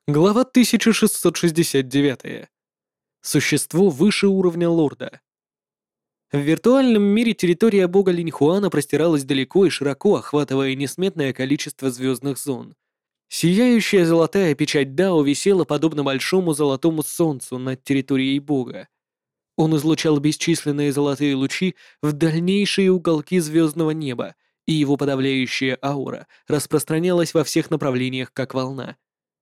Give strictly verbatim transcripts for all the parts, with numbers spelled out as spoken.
Глава тысяча шестьсот шестьдесят девять. Существо выше уровня лорда. В виртуальном мире территория бога Линьхуана простиралась далеко и широко, охватывая несметное количество звездных зон. Сияющая золотая печать Дао висела подобно большому золотому солнцу над территорией бога. Он излучал бесчисленные золотые лучи в дальнейшие уголки звездного неба, и его подавляющая аура распространялась во всех направлениях, как волна.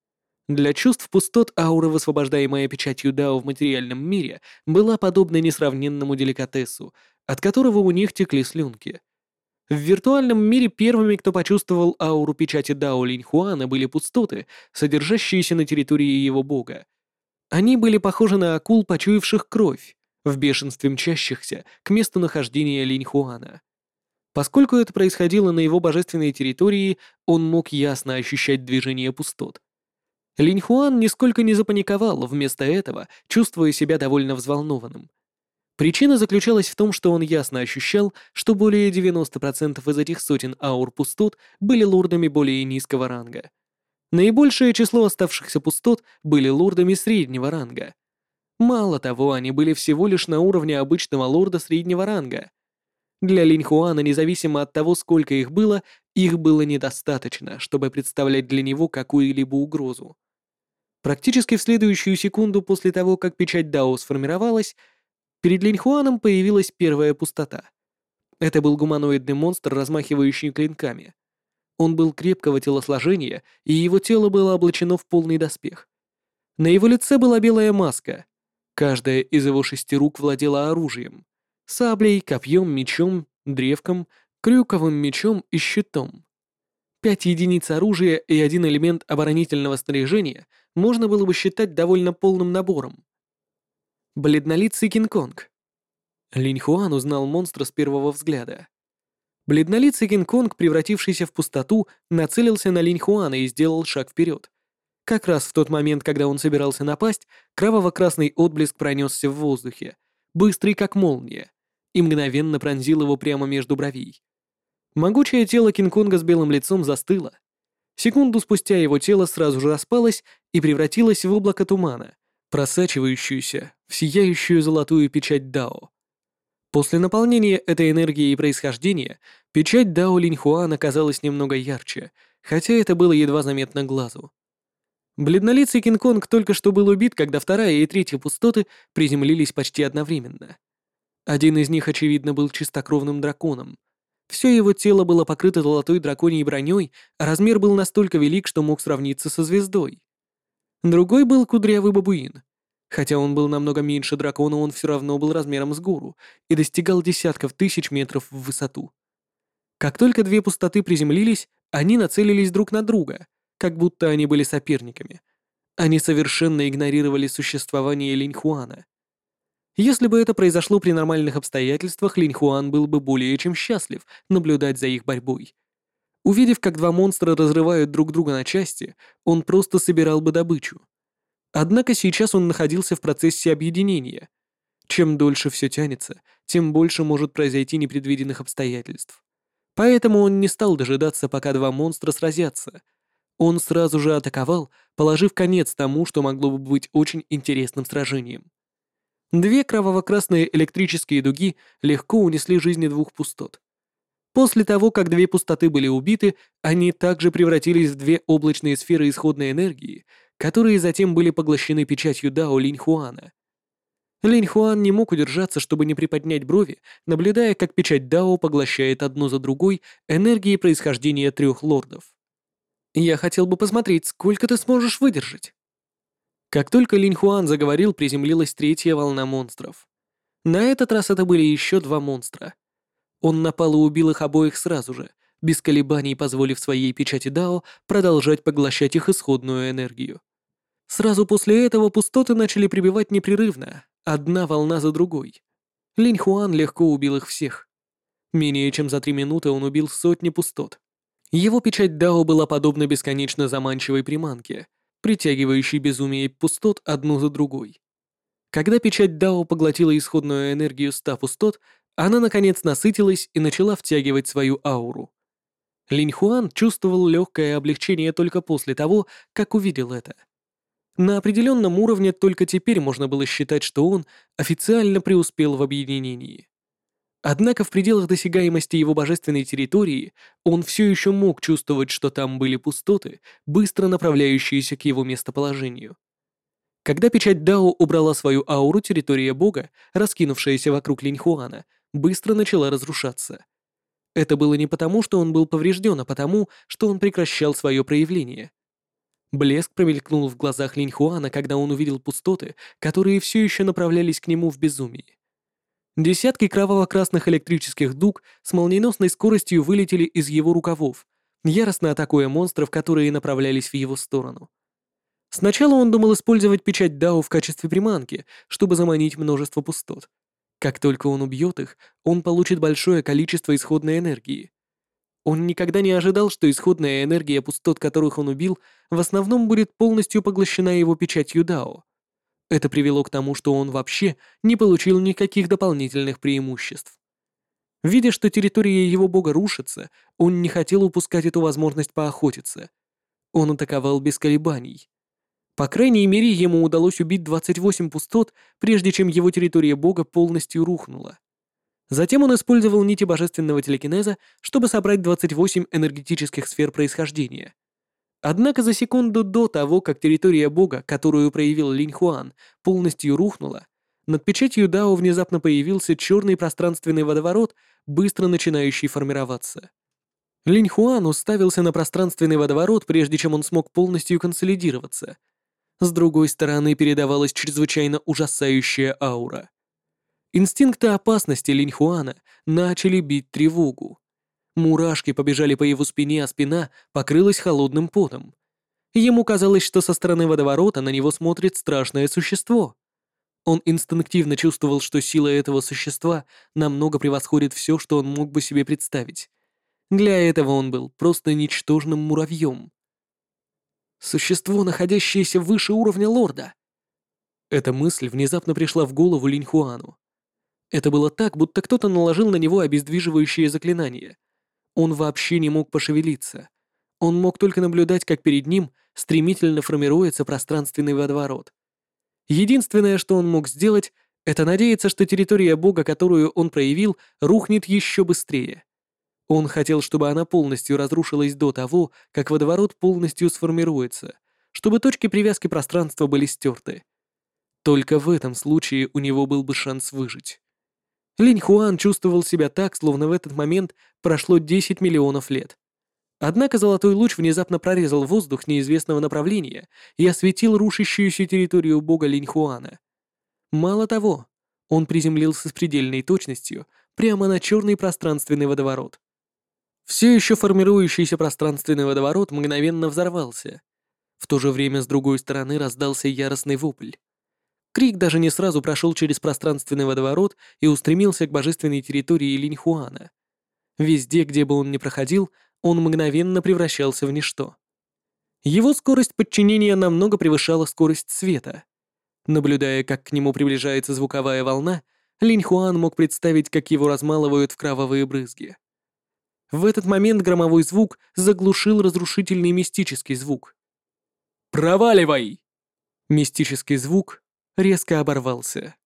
Для чувств пустот аура, высвобождаемая печатью Дао в материальном мире, была подобна несравненному деликатесу, от которого у них текли слюнки. В виртуальном мире первыми, кто почувствовал ауру печати Дао Линьхуана, были пустоты, содержащиеся на территории его бога. Они были похожи на акул, почуявших кровь, в бешенстве мчащихся к месту нахождения Линьхуана. Поскольку это происходило на его божественной территории, он мог ясно ощущать движение пустот. Линьхуан нисколько не запаниковал, вместо этого чувствуя себя довольно взволнованным. Причина заключалась в том, что он ясно ощущал, что более девяноста процентов из этих сотен аур пустот были лордами более низкого ранга. Наибольшее число оставшихся пустот были лордами среднего ранга. Мало того, они были всего лишь на уровне обычного лорда среднего ранга. Для Линьхуана, независимо от того, сколько их было, их было недостаточно, чтобы представлять для него какую-либо угрозу. Практически в следующую секунду после того, как печать Дао сформировалась, перед Линьхуаном появилась первая пустота. Это был гуманоидный монстр, размахивающий клинками. Он был крепкого телосложения, и его тело было облачено в полный доспех. На его лице была белая маска. Каждая из его шести рук владела оружием: саблей, копьем, мечом, древком, крюковым мечом и щитом. Пять единиц оружия и один элемент оборонительного снаряжения можно было бы считать довольно полным набором. Бледнолицый Кинг-Конг. Линьхуан узнал монстра с первого взгляда. Бледнолицый Кинг-Конг, превратившийся в пустоту, нацелился на Линьхуана и сделал шаг вперед. Как раз в тот момент, когда он собирался напасть, кроваво-красный отблеск пронесся в воздухе, быстрый как молния, и мгновенно пронзил его прямо между бровей. Могучее тело Кинг-Конга с белым лицом застыло. Секунду спустя его тело сразу же распалось и превратилось в облако тумана, просачивающуюся в сияющую золотую печать Дао. После наполнения этой энергией происхождения, печать Дао Линьхуана казалась немного ярче, хотя это было едва заметно глазу. Бледнолицый Кинг-Конг только что был убит, когда вторая и третья пустоты приземлились почти одновременно. Один из них, очевидно, был чистокровным драконом. Все его тело было покрыто золотой драконьей броней, а размер был настолько велик, что мог сравниться со звездой. Другой был кудрявый бабуин. Хотя он был намного меньше дракона, он все равно был размером с гору и достигал десятков тысяч метров в высоту. Как только две пустоты приземлились, они нацелились друг на друга, как будто они были соперниками. Они совершенно игнорировали существование Линьхуана. Если бы это произошло при нормальных обстоятельствах, Линьхуан был бы более чем счастлив наблюдать за их борьбой. Увидев, как два монстра разрывают друг друга на части, он просто собирал бы добычу. Однако сейчас он находился в процессе объединения. Чем дольше все тянется, тем больше может произойти непредвиденных обстоятельств. Поэтому он не стал дожидаться, пока два монстра сразятся. Он сразу же атаковал, положив конец тому, что могло бы быть очень интересным сражением. Две кроваво-красные электрические дуги легко унесли жизни двух пустот. После того, как две пустоты были убиты, они также превратились в две облачные сферы исходной энергии, которые затем были поглощены печатью Дао Линьхуана. Линьхуан не мог удержаться, чтобы не приподнять брови, наблюдая, как печать Дао поглощает одну за другой энергии происхождения трех лордов. «Я хотел бы посмотреть, сколько ты сможешь выдержать». Как только Линьхуан заговорил, приземлилась третья волна монстров. На этот раз это были еще два монстра. Он напал и убил их обоих сразу же, без колебаний позволив своей печати Дао продолжать поглощать их исходную энергию. Сразу после этого пустоты начали прибывать непрерывно, одна волна за другой. Линьхуан легко убил их всех. Менее чем за три минуты он убил сотни пустот. Его печать Дао была подобна бесконечно заманчивой приманке, притягивающей безумие пустот одну за другой. Когда печать Дао поглотила исходную энергию ста пустот, она наконец насытилась и начала втягивать свою ауру. Линьхуан чувствовал легкое облегчение только после того, как увидел это. На определенном уровне только теперь можно было считать, что он официально преуспел в объединении. Однако в пределах досягаемости его божественной территории он все еще мог чувствовать, что там были пустоты, быстро направляющиеся к его местоположению. Когда печать Дао убрала свою ауру, территория бога, раскинувшаяся вокруг Линьхуана, быстро начала разрушаться. Это было не потому, что он был поврежден, а потому, что он прекращал свое проявление. Блеск промелькнул в глазах Линьхуана, когда он увидел пустоты, которые все еще направлялись к нему в безумии. Десятки кроваво-красных электрических дуг с молниеносной скоростью вылетели из его рукавов, яростно атакуя монстров, которые направлялись в его сторону. Сначала он думал использовать печать Дао в качестве приманки, чтобы заманить множество пустот. Как только он убьет их, он получит большое количество исходной энергии. Он никогда не ожидал, что исходная энергия пустот, которых он убил, в основном будет полностью поглощена его печатью Дао. Это привело к тому, что он вообще не получил никаких дополнительных преимуществ. Видя, что территория его бога рушится, он не хотел упускать эту возможность поохотиться. Он атаковал без колебаний. По крайней мере, ему удалось убить двадцать восемь пустот, прежде чем его территория бога полностью рухнула. Затем он использовал нити божественного телекинеза, чтобы собрать двадцать восемь энергетических сфер происхождения. Однако за секунду до того, как территория бога, которую проявил Линьхуан, полностью рухнула, над печатью Дао внезапно появился черный пространственный водоворот, быстро начинающий формироваться. Линьхуан уставился на пространственный водоворот, прежде чем он смог полностью консолидироваться. С другой стороны передавалась чрезвычайно ужасающая аура. Инстинкты опасности Линьхуана начали бить тревогу. Мурашки побежали по его спине, а спина покрылась холодным потом. Ему казалось, что со стороны водоворота на него смотрит страшное существо. Он инстинктивно чувствовал, что сила этого существа намного превосходит все, что он мог бы себе представить. Для этого он был просто ничтожным муравьем. Существо, находящееся выше уровня лорда. Эта мысль внезапно пришла в голову Линьхуану. Это было так, будто кто-то наложил на него обездвиживающее заклинание. Он вообще не мог пошевелиться. Он мог только наблюдать, как перед ним стремительно формируется пространственный водоворот. Единственное, что он мог сделать, это надеяться, что территория бога, которую он проявил, рухнет еще быстрее. Он хотел, чтобы она полностью разрушилась до того, как водоворот полностью сформируется, чтобы точки привязки пространства были стерты. Только в этом случае у него был бы шанс выжить. Линьхуан чувствовал себя так, словно в этот момент прошло десять миллионов лет. Однако золотой луч внезапно прорезал воздух неизвестного направления и осветил рушащуюся территорию бога Линьхуана. Мало того, он приземлился с предельной точностью прямо на черный пространственный водоворот. Все еще формирующийся пространственный водоворот мгновенно взорвался. В то же время с другой стороны раздался яростный вопль. Крик даже не сразу прошел через пространственный водоворот и устремился к божественной территории Линьхуана. Везде, где бы он ни проходил, он мгновенно превращался в ничто. Его скорость подчинения намного превышала скорость света. Наблюдая, как к нему приближается звуковая волна, Линьхуан мог представить, как его размалывают в кровавые брызги. В этот момент громовой звук заглушил разрушительный мистический звук. «Проваливай!» Мистический звук резко оборвался.